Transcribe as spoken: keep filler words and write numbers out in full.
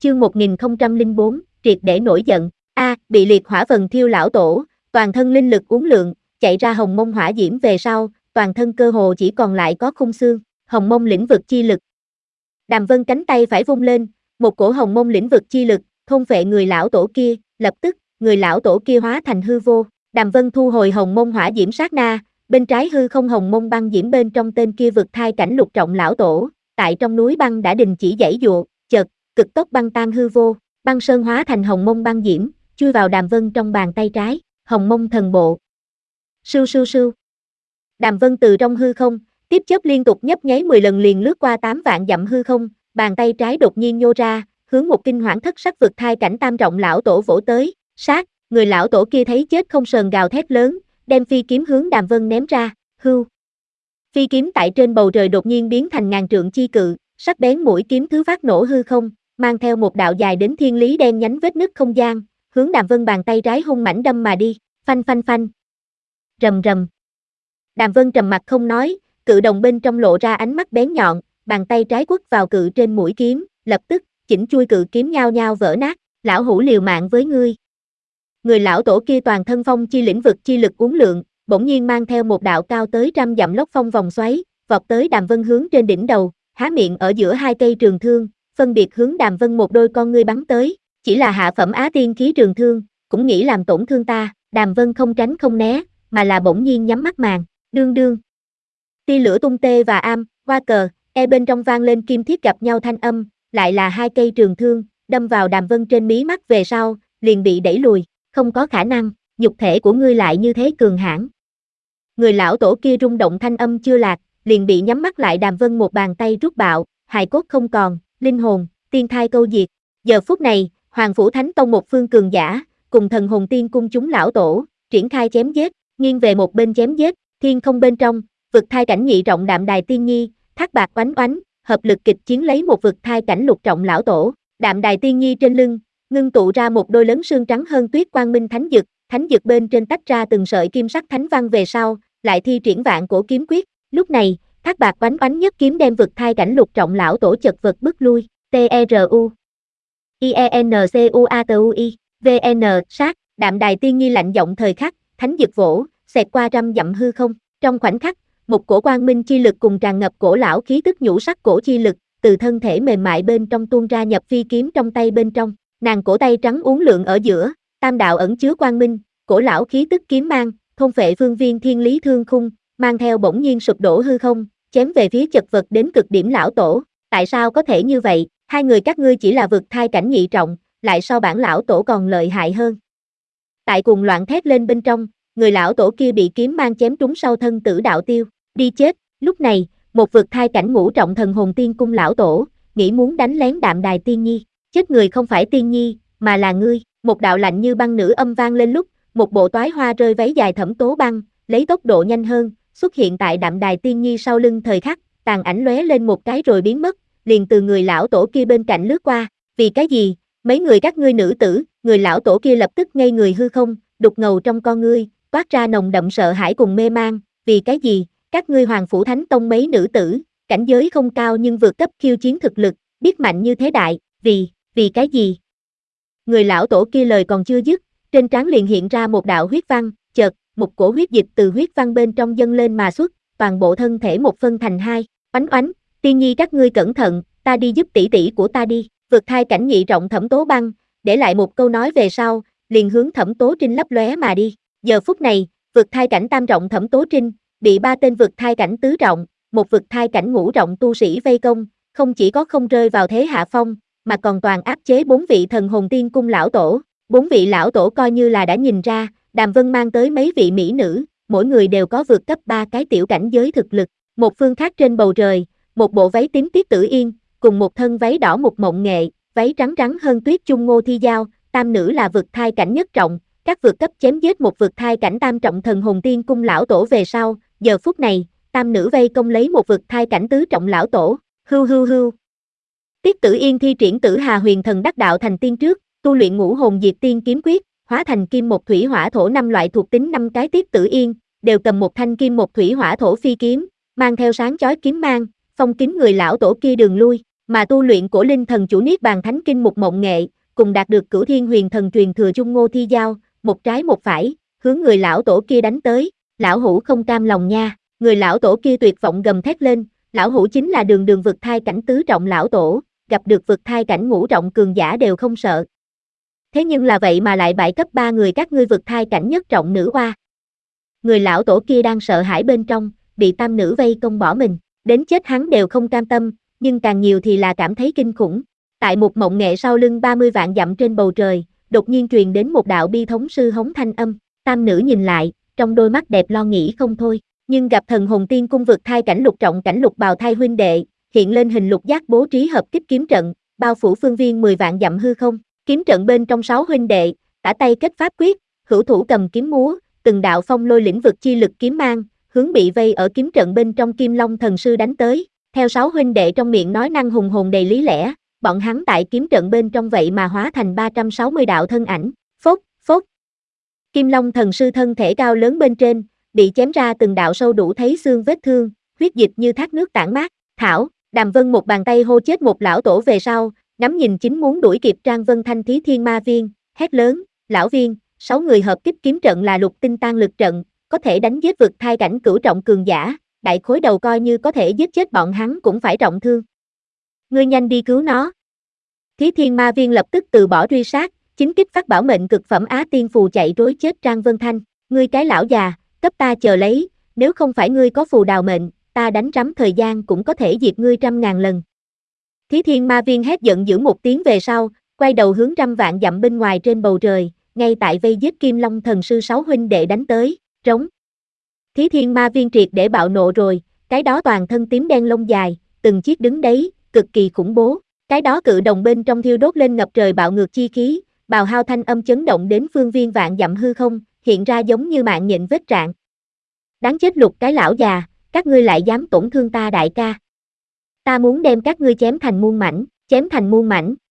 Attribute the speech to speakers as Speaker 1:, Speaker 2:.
Speaker 1: chương một nghìn không trăm lẻ bốn, triệt để nổi giận. A, à, bị liệt hỏa vần thiêu lão tổ, toàn thân linh lực uốn lượn, chạy ra hồng mông hỏa diễm về sau, toàn thân cơ hồ chỉ còn lại có khung xương, hồng mông lĩnh vực chi lực. Đàm Vân cánh tay phải vung lên, một cổ hồng mông lĩnh vực chi lực, thôn phệ người lão tổ kia, lập tức, người lão tổ kia hóa thành hư vô. Đàm Vân thu hồi hồng mông hỏa diễm sát na, bên trái hư không hồng mông băng diễm bên trong tên kia vực thai cảnh lục trọng lão tổ, tại trong núi băng đã đình chỉ giãy dụa, chợt, cực tốc băng tan hư vô, băng sơn hóa thành hồng mông băng diễm, chui vào Đàm Vân trong bàn tay trái, hồng mông thần bộ. Sưu sưu sưu. Đàm Vân từ trong hư không, tiếp chớp liên tục nhấp nháy mười lần liền lướt qua tám vạn dặm hư không, bàn tay trái đột nhiên nhô ra, hướng một kinh hoảng thất sắc vực thai cảnh tam trọng lão tổ vỗ tới, sát, người lão tổ kia thấy chết không sờn gào thét lớn, đem phi kiếm hướng Đàm Vân ném ra, hưu. Phi kiếm tại trên bầu trời đột nhiên biến thành ngàn trượng chi cự, sắc bén mũi kiếm thứ phát nổ hư không, mang theo một đạo dài đến thiên lý đen nhánh vết nứt không gian, hướng Đàm Vân bàn tay trái hung mãnh đâm mà đi, phanh phanh phanh. Rầm rầm. Đàm Vân trầm mặt không nói, cự đồng bên trong lộ ra ánh mắt bén nhọn, bàn tay trái quất vào cự trên mũi kiếm, lập tức, chỉnh chui cự kiếm nhao nhao vỡ nát, lão hủ liều mạng với ngươi. Người lão tổ kia toàn thân phong chi lĩnh vực chi lực uốn lượn, bỗng nhiên mang theo một đạo cao tới trăm dặm lốc phong vòng xoáy, vọt tới Đàm Vân hướng trên đỉnh đầu, há miệng ở giữa hai cây trường thương, phân biệt hướng Đàm Vân một đôi con ngươi bắn tới, chỉ là hạ phẩm á tiên khí trường thương, cũng nghĩ làm tổn thương ta, Đàm Vân không tránh không né, mà là bỗng nhiên nhắm mắt màn, đương đương. Tia lửa tung tê và am, qua cờ, e bên trong vang lên kim thiết gặp nhau thanh âm, lại là hai cây trường thương, đâm vào Đàm Vân trên mí mắt về sau, liền bị đẩy lùi, không có khả năng, nhục thể của ngươi lại như thế cường hãn. Người lão tổ kia rung động thanh âm chưa lạc, liền bị nhắm mắt lại Đàm Vân một bàn tay rút bạo, hài cốt không còn, linh hồn, tiên thai câu diệt. Giờ phút này, Hoàng Phủ Thánh Tông một phương cường giả, cùng thần hồn tiên cung chúng lão tổ, triển khai chém giết, nghiêng về một bên chém giết, thiên không bên trong, vực thai cảnh nhị trọng Đạm Đài Tiên Nhi, Thác Bạc Oánh Oánh, hợp lực kịch chiến lấy một vực thai cảnh lục trọng lão tổ, Đạm Đài Tiên Nhi trên lưng, ngưng tụ ra một đôi lớn xương trắng hơn tuyết quang minh thánh dực, thánh dực bên trên tách ra từng sợi kim sắc thánh văn về sau, lại thi triển vạn cổ kiếm quyết, lúc này, Thác Bạc Oánh Oánh nhất kiếm đem vực thai cảnh lục trọng lão tổ chật vật bức lui, T E R U I E N C U A T U I, V N, sát, Đạm Đài Tiên Nhi lạnh giọng thời khắc, thánh dực vỗ, xẹt qua trăm dặm hư không, trong khoảnh khắc, một cổ quang minh chi lực cùng tràn ngập cổ lão khí tức nhũ sắc cổ chi lực, từ thân thể mềm mại bên trong tuôn ra nhập phi kiếm trong tay bên trong, nàng cổ tay trắng uốn lượn ở giữa, tam đạo ẩn chứa quang minh, cổ lão khí tức kiếm mang, thôn phệ phương viên thiên lý thương khung, mang theo bỗng nhiên sụp đổ hư không, chém về phía chật vật đến cực điểm lão tổ, tại sao có thể như vậy, hai người các ngươi chỉ là vực thai cảnh nhị trọng, lại so bản lão tổ còn lợi hại hơn. Tại cùng loạn thét lên bên trong, người lão tổ kia bị kiếm mang chém trúng sau thân tử đạo tiêu, đi chết, lúc này, một vực thai cảnh ngũ trọng thần hồn tiên cung lão tổ, nghĩ muốn đánh lén Đạm Đài Tiên Nhi, chết người không phải Tiên Nhi, mà là ngươi, một đạo lạnh như băng nữ âm vang lên lúc, một bộ toái hoa rơi váy dài thẫm tố băng, lấy tốc độ nhanh hơn, xuất hiện tại Đạm Đài Tiên Nhi sau lưng thời khắc, tàn ảnh lóe lên một cái rồi biến mất, liền từ người lão tổ kia bên cạnh lướt qua, vì cái gì, mấy người các ngươi nữ tử, người lão tổ kia lập tức ngây người hư không, đục ngầu trong con ngươi, toát ra nồng đậm sợ hãi cùng mê mang, vì cái gì, các ngươi Hoàng Phủ Thánh Tông mấy nữ tử, cảnh giới không cao nhưng vượt cấp khiêu chiến thực lực, biết mạnh như thế đại, vì, vì cái gì? Người lão tổ kia lời còn chưa dứt, trên trán liền hiện ra một đạo huyết văn, chợt, một cổ huyết dịch từ huyết văn bên trong dâng lên mà xuất, toàn bộ thân thể một phân thành hai, oánh oánh, Tiên Nhi các ngươi cẩn thận, ta đi giúp tỷ tỷ của ta đi, vực thai cảnh nhị trọng Thẩm Tố Băng, để lại một câu nói về sau, liền hướng Thẩm Tố Trinh lấp lóe mà đi, giờ phút này, vực thai cảnh tam trọng Thẩm Tố Trinh, bị ba tên vực thai cảnh tứ trọng, một vực thai cảnh ngũ trọng tu sĩ vây công, không chỉ có không rơi vào thế hạ phong, mà còn toàn áp chế bốn vị thần hồn tiên cung lão tổ, bốn vị lão tổ coi như là đã nhìn ra, Đàm Vân mang tới mấy vị mỹ nữ, mỗi người đều có vượt cấp ba cái tiểu cảnh giới thực lực, một phương khác trên bầu trời, một bộ váy tím Tiết Tử Yên, cùng một thân váy đỏ một mộng nghệ, váy trắng trắng hơn tuyết chung Ngô Thi Giao, tam nữ là vực thai cảnh nhất trọng, các vượt cấp chém giết một vực thai cảnh tam trọng thần hồn tiên cung lão tổ về sau, giờ phút này, tam nữ vây công lấy một vực thai cảnh tứ trọng lão tổ, hưu hưu hưu. Tiết Tử Yên thi triển Tử Hà Huyền Thần đắc đạo thành tiên trước, tu luyện Ngũ Hồn Diệt Tiên kiếm quyết, hóa thành kim một thủy hỏa thổ năm loại thuộc tính năm cái Tiết Tử Yên, đều cầm một thanh kim một thủy hỏa thổ phi kiếm, mang theo sáng chói kiếm mang, phong kín người lão tổ kia đường lui, Mà tu luyện của linh thần chủ Niết Bàn Thánh Kinh Mục Mộng Nghệ, cùng đạt được Cửu Thiên Huyền Thần truyền thừa Chung Ngô Thi Giao, một trái một phải, hướng người lão tổ kia đánh tới. Lão hủ không cam lòng nha, người lão tổ kia tuyệt vọng gầm thét lên, lão hủ chính là đường đường vực thai cảnh tứ trọng lão tổ, gặp được vực thai cảnh ngũ trọng cường giả đều không sợ. Thế nhưng là vậy mà lại bại cấp ba người các ngươi vực thai cảnh nhất trọng nữ oa. Người lão tổ kia đang sợ hãi bên trong, bị tam nữ vây công bỏ mình, đến chết hắn đều không cam tâm, nhưng càng nhiều thì là cảm thấy kinh khủng. Tại một mộng nghệ sau lưng ba mươi vạn dặm trên bầu trời, đột nhiên truyền đến một đạo bi thống sư hống thanh âm, tam nữ nhìn lại, trong đôi mắt đẹp lo nghĩ không thôi, nhưng gặp thần hồn tiên cung vực thai cảnh lục trọng cảnh lục bào thai huynh đệ, hiện lên hình lục giác bố trí hợp kích kiếm trận, bao phủ phương viên mười vạn dặm hư không, kiếm trận bên trong sáu huynh đệ, tả tay kết pháp quyết, hữu thủ cầm kiếm múa, từng đạo phong lôi lĩnh vực chi lực kiếm mang, hướng bị vây ở kiếm trận bên trong Kim Long thần sư đánh tới, theo sáu huynh đệ trong miệng nói năng hùng hồn đầy lý lẽ, bọn hắn tại kiếm trận bên trong vậy mà hóa thành ba trăm sáu mươi đạo thân ảnh, phốc, phốc. Kim Long thần sư thân thể cao lớn bên trên, bị chém ra từng đạo sâu đủ thấy xương vết thương, huyết dịch như thác nước tản mát. Thảo, Đàm Vân một bàn tay hô chết một lão tổ về sau, ngắm nhìn chính muốn đuổi kịp Trang Vân Thanh Thí Thiên Ma Viên, hét lớn, lão viên, sáu người hợp kích kiếm trận là lục tinh tan lực trận, có thể đánh giết vực thai cảnh cửu trọng cường giả, đại khối đầu coi như có thể giết chết bọn hắn cũng phải trọng thương. Ngươi nhanh đi cứu nó. Thí Thiên Ma Viên lập tức từ bỏ truy sát, chính kích phát bảo mệnh cực phẩm Á Tiên phù chạy trối chết Trang Vân Thanh, ngươi cái lão già, cấp ta chờ lấy, nếu không phải ngươi có phù đào mệnh, ta đánh rắm thời gian cũng có thể diệt ngươi trăm ngàn lần. Thí Thiên Ma Viên hét giận dữ một tiếng về sau, quay đầu hướng trăm vạn dặm bên ngoài trên bầu trời, ngay tại vây giết Kim Long thần sư sáu huynh đệ đánh tới, trống. Thí Thiên Ma Viên triệt để bạo nộ rồi, cái đó toàn thân tím đen lông dài, từng chiếc đứng đấy, cực kỳ khủng bố. Cái đó cự đồng bên trong thiêu đốt lên ngập trời bạo ngược chi khí, bào hao thanh âm chấn động đến phương viên vạn dặm hư không, hiện ra giống như mạng nhện vết rạn. Đáng chết lục cái lão già, các ngươi lại dám tổn thương ta đại ca. Ta muốn đem các ngươi chém thành muôn mảnh, chém thành muôn mảnh.